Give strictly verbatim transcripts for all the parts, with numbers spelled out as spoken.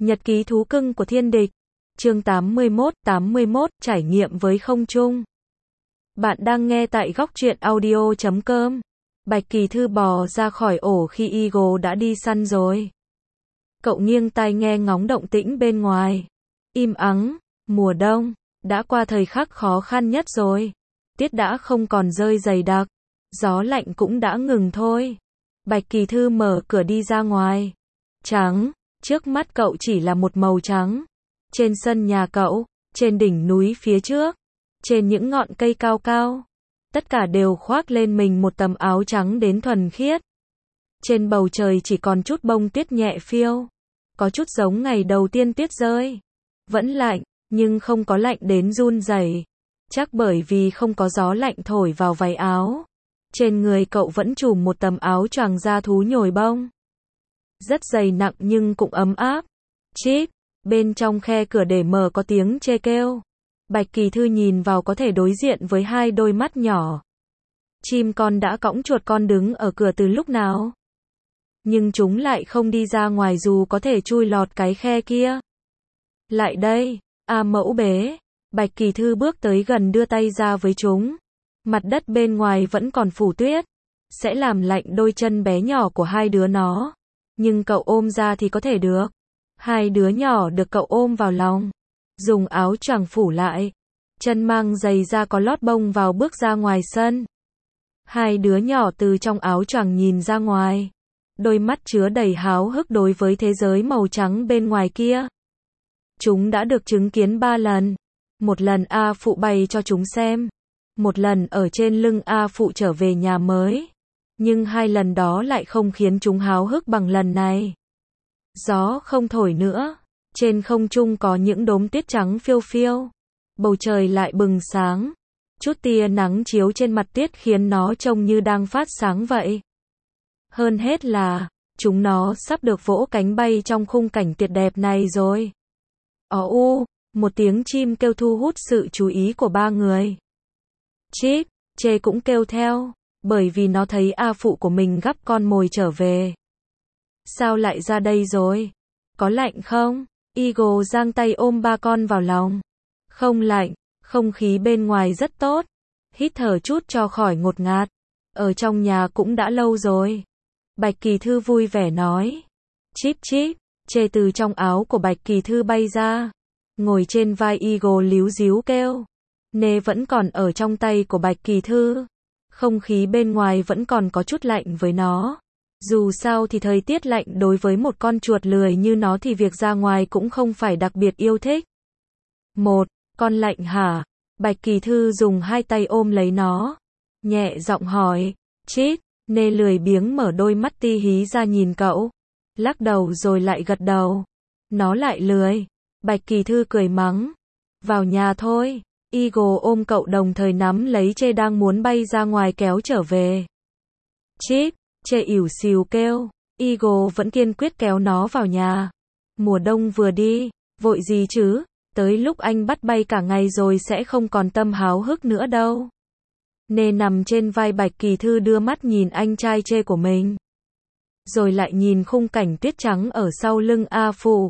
Nhật ký thú cưng của thiên địch. Chương tám mươi mốt, tám mươi mốt, trải nghiệm với không trung. Bạn đang nghe tại góc truyện audio chấm com. Bạch Kỳ Thư bò ra khỏi ổ khi Eagle đã đi săn rồi. Cậu nghiêng tai nghe ngóng động tĩnh bên ngoài. Im ắng, mùa đông, đã qua thời khắc khó khăn nhất rồi. Tiết đã không còn rơi dày đặc, gió lạnh cũng đã ngừng thôi. Bạch Kỳ Thư mở cửa đi ra ngoài. Trắng, trước mắt cậu chỉ là một màu trắng. Trên sân nhà cậu, trên đỉnh núi phía trước, trên những ngọn cây cao cao, tất cả đều khoác lên mình một tấm áo trắng đến thuần khiết. Trên bầu trời chỉ còn chút bông tuyết nhẹ phiêu, có chút giống ngày đầu tiên tuyết rơi. Vẫn lạnh, nhưng không có lạnh đến run rẩy, chắc bởi vì không có gió lạnh thổi vào váy áo. Trên người cậu vẫn trùm một tấm áo choàng da thú nhồi bông, rất dày nặng nhưng cũng ấm áp. Chip, bên trong khe cửa để mở có tiếng chê kêu. Bạch Kỳ Thư nhìn vào có thể đối diện với hai đôi mắt nhỏ. Chim con đã cõng chuột con đứng ở cửa từ lúc nào? Nhưng chúng lại không đi ra ngoài dù có thể chui lọt cái khe kia. Lại đây, A Mẫu bế. Bạch Kỳ Thư bước tới gần đưa tay ra với chúng. Mặt đất bên ngoài vẫn còn phủ tuyết, sẽ làm lạnh đôi chân bé nhỏ của hai đứa nó. Nhưng cậu ôm ra thì có thể được. Hai đứa nhỏ được cậu ôm vào lòng, dùng áo choàng phủ lại, chân mang giày da có lót bông vào bước ra ngoài sân. Hai đứa nhỏ từ trong áo choàng nhìn ra ngoài, đôi mắt chứa đầy háo hức đối với thế giới màu trắng bên ngoài kia. Chúng đã được chứng kiến ba lần. Một lần A Phụ bày cho chúng xem, một lần ở trên lưng A Phụ trở về nhà mới. Nhưng hai lần đó lại không khiến chúng háo hức bằng lần này. Gió không thổi nữa, trên không trung có những đốm tuyết trắng phiêu phiêu. Bầu trời lại bừng sáng, chút tia nắng chiếu trên mặt tuyết khiến nó trông như đang phát sáng vậy. Hơn hết là, chúng nó sắp được vỗ cánh bay trong khung cảnh tuyệt đẹp này rồi. Ó u, một tiếng chim kêu thu hút sự chú ý của ba người. Chip, Chê cũng kêu theo, bởi vì nó thấy A Phụ của mình gắp con mồi trở về. Sao lại ra đây rồi? Có lạnh không? Eagle giang tay ôm ba con vào lòng. Không lạnh, không khí bên ngoài rất tốt. Hít thở chút cho khỏi ngột ngạt. Ở trong nhà cũng đã lâu rồi. Bạch Kỳ Thư vui vẻ nói. Chip chip, Chê từ trong áo của Bạch Kỳ Thư bay ra, ngồi trên vai Eagle líu díu kêu. Nê vẫn còn ở trong tay của Bạch Kỳ Thư. Không khí bên ngoài vẫn còn có chút lạnh với nó. Dù sao thì thời tiết lạnh đối với một con chuột lười như nó thì việc ra ngoài cũng không phải đặc biệt yêu thích. Một, con lạnh hả? Bạch Kỳ Thư dùng hai tay ôm lấy nó, nhẹ giọng hỏi. Chít, Nê lười biếng mở đôi mắt ti hí ra nhìn cậu, lắc đầu rồi lại gật đầu. Nó lại lười. Bạch Kỳ Thư cười mắng. Vào nhà thôi. Eagle ôm cậu đồng thời nắm lấy Chê đang muốn bay ra ngoài kéo trở về. Chip, Chê ỉu xìu kêu. Eagle vẫn kiên quyết kéo nó vào nhà. Mùa đông vừa đi, vội gì chứ, tới lúc anh bắt bay cả ngày rồi sẽ không còn tâm háo hức nữa đâu. Nê nằm trên vai Bạch Kỳ Thư đưa mắt nhìn anh trai Chê của mình, rồi lại nhìn khung cảnh tuyết trắng ở sau lưng A Phụ.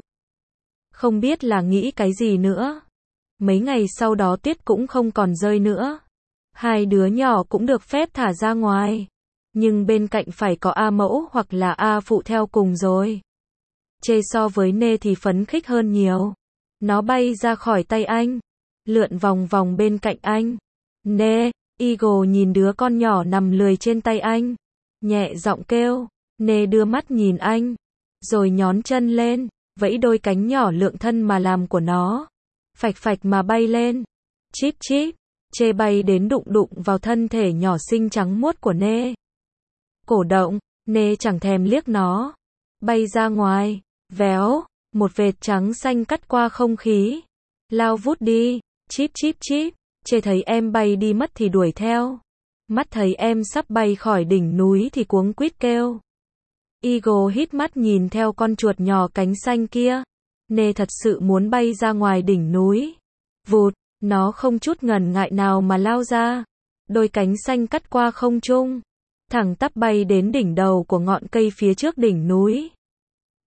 Không biết là nghĩ cái gì nữa. Mấy ngày sau đó tuyết cũng không còn rơi nữa. Hai đứa nhỏ cũng được phép thả ra ngoài. Nhưng bên cạnh phải có A Mẫu hoặc là A Phụ theo cùng rồi. Chê so với Nê thì phấn khích hơn nhiều. Nó bay ra khỏi tay anh, lượn vòng vòng bên cạnh anh. Nê, Eagle nhìn đứa con nhỏ nằm lười trên tay anh, nhẹ giọng kêu. Nê đưa mắt nhìn anh, rồi nhón chân lên, vẫy đôi cánh nhỏ lượng thân mà làm của nó. Phạch phạch mà bay lên. Chip chip, Chê bay đến đụng đụng vào thân thể nhỏ xinh trắng muốt của Nê. Cổ động, Nê chẳng thèm liếc nó. Bay ra ngoài, véo, một vệt trắng xanh cắt qua không khí. Lao vút đi. Chip chip chip, Chê thấy em bay đi mất thì đuổi theo. Mắt thấy em sắp bay khỏi đỉnh núi thì cuống quýt kêu. Eagle hít mắt nhìn theo con chuột nhỏ cánh xanh kia. Nê thật sự muốn bay ra ngoài đỉnh núi. Vụt, nó không chút ngần ngại nào mà lao ra. Đôi cánh xanh cắt qua không trung, thẳng tắp bay đến đỉnh đầu của ngọn cây phía trước đỉnh núi.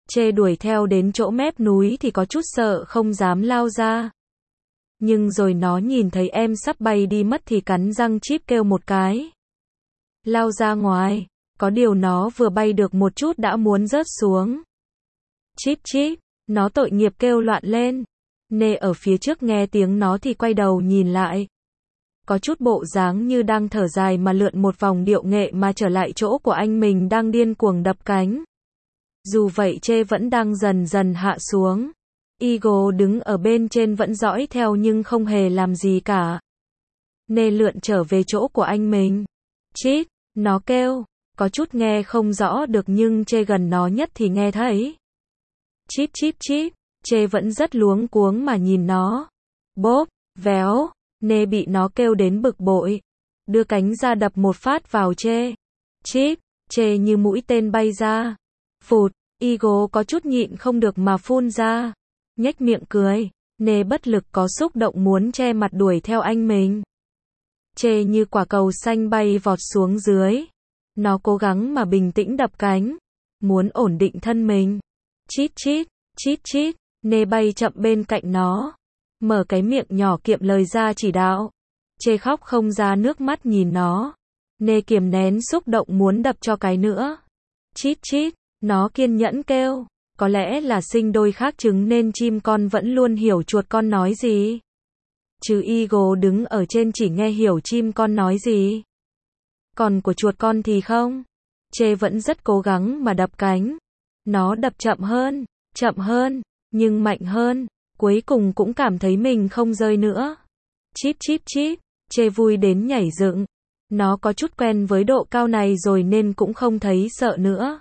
Chê đuổi theo đến chỗ mép núi thì có chút sợ không dám lao ra. Nhưng rồi nó nhìn thấy em sắp bay đi mất thì cắn răng chíp kêu một cái. Lao ra ngoài, có điều nó vừa bay được một chút đã muốn rớt xuống. Chíp chíp, nó tội nghiệp kêu loạn lên. Nê ở phía trước nghe tiếng nó thì quay đầu nhìn lại. Có chút bộ dáng như đang thở dài mà lượn một vòng điệu nghệ mà trở lại chỗ của anh mình đang điên cuồng đập cánh. Dù vậy Chê vẫn đang dần dần hạ xuống. Eagle đứng ở bên trên vẫn dõi theo nhưng không hề làm gì cả. Nê lượn trở về chỗ của anh mình. Chít, nó kêu, có chút nghe không rõ được nhưng Chê gần nó nhất thì nghe thấy. Chíp chíp chíp, Chê vẫn rất luống cuống mà nhìn nó. Bốp, véo, Nê bị nó kêu đến bực bội. Đưa cánh ra đập một phát vào Chê. Chíp, Chê như mũi tên bay ra. Phụt, Eagle có chút nhịn không được mà phun ra. Nhếch miệng cười, Nê bất lực có xúc động muốn che mặt đuổi theo anh mình. Chê như quả cầu xanh bay vọt xuống dưới. Nó cố gắng mà bình tĩnh đập cánh, muốn ổn định thân mình. Chít chít, chít chít, Nê bay chậm bên cạnh nó. Mở cái miệng nhỏ kiệm lời ra chỉ đạo. Chê khóc không ra nước mắt nhìn nó. Nê kiềm nén xúc động muốn đập cho cái nữa. Chít chít, nó kiên nhẫn kêu. Có lẽ là sinh đôi khác trứng nên chim con vẫn luôn hiểu chuột con nói gì. Chứ Eagle đứng ở trên chỉ nghe hiểu chim con nói gì. Còn của chuột con thì không. Chê vẫn rất cố gắng mà đập cánh. Nó đập chậm hơn, chậm hơn, nhưng mạnh hơn. Cuối cùng cũng cảm thấy mình không rơi nữa. Chíp chíp chíp, Chê vui đến nhảy dựng. Nó có chút quen với độ cao này rồi nên cũng không thấy sợ nữa.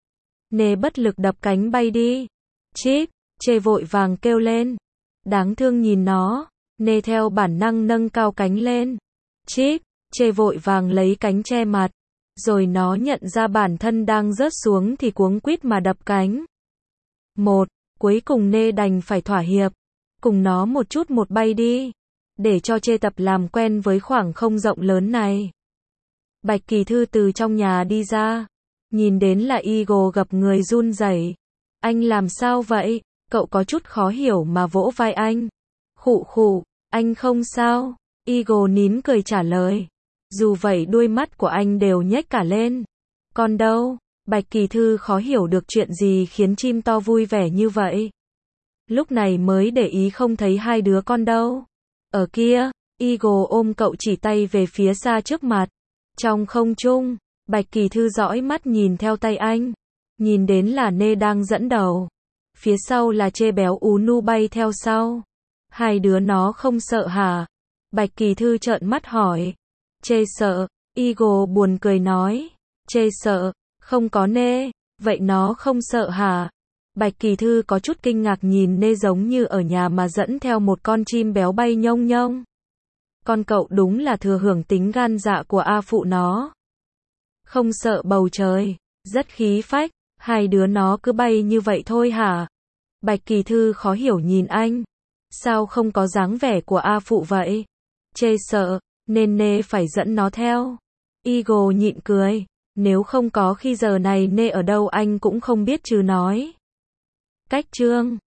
Nê bất lực đập cánh bay đi. Chíp, Chê vội vàng kêu lên. Đáng thương nhìn nó. Nê theo bản năng nâng cao cánh lên. Chíp, Chê vội vàng lấy cánh che mặt. Rồi nó nhận ra bản thân đang rớt xuống thì cuống quýt mà đập cánh. Một, cuối cùng Nê đành phải thỏa hiệp. Cùng nó một chút một bay đi. Để cho Chê tập làm quen với khoảng không rộng lớn này. Bạch Kỳ Thư từ trong nhà đi ra. Nhìn đến là Eagle gặp người run rẩy. Anh làm sao vậy? Cậu có chút khó hiểu mà vỗ vai anh. Khụ khụ, anh không sao. Eagle nín cười trả lời. Dù vậy đuôi mắt của anh đều nhếch cả lên. Con đâu? Bạch Kỳ Thư khó hiểu được chuyện gì khiến chim to vui vẻ như vậy. Lúc này mới để ý không thấy hai đứa con đâu. Ở kia, Eagle ôm cậu chỉ tay về phía xa trước mặt. Trong không trung, Bạch Kỳ Thư dõi mắt nhìn theo tay anh. Nhìn đến là Nê đang dẫn đầu. Phía sau là Chê béo ú nu bay theo sau. Hai đứa nó không sợ hả? Bạch Kỳ Thư trợn mắt hỏi. Chê sợ. Eagle buồn cười nói. Chê sợ. Không có Nê. Vậy nó không sợ hả? Bạch Kỳ Thư có chút kinh ngạc nhìn Nê giống như ở nhà mà dẫn theo một con chim béo bay nhông nhông. Con cậu đúng là thừa hưởng tính gan dạ của A phụ nó. Không sợ bầu trời. Rất khí phách. Hai đứa nó cứ bay như vậy thôi hả? Bạch Kỳ Thư khó hiểu nhìn anh. Sao không có dáng vẻ của A phụ vậy? Chê sợ, nên Nê phải dẫn nó theo. Eagle nhịn cười. Nếu không có khi giờ này Nê ở đâu anh cũng không biết chứ nói. Cách chương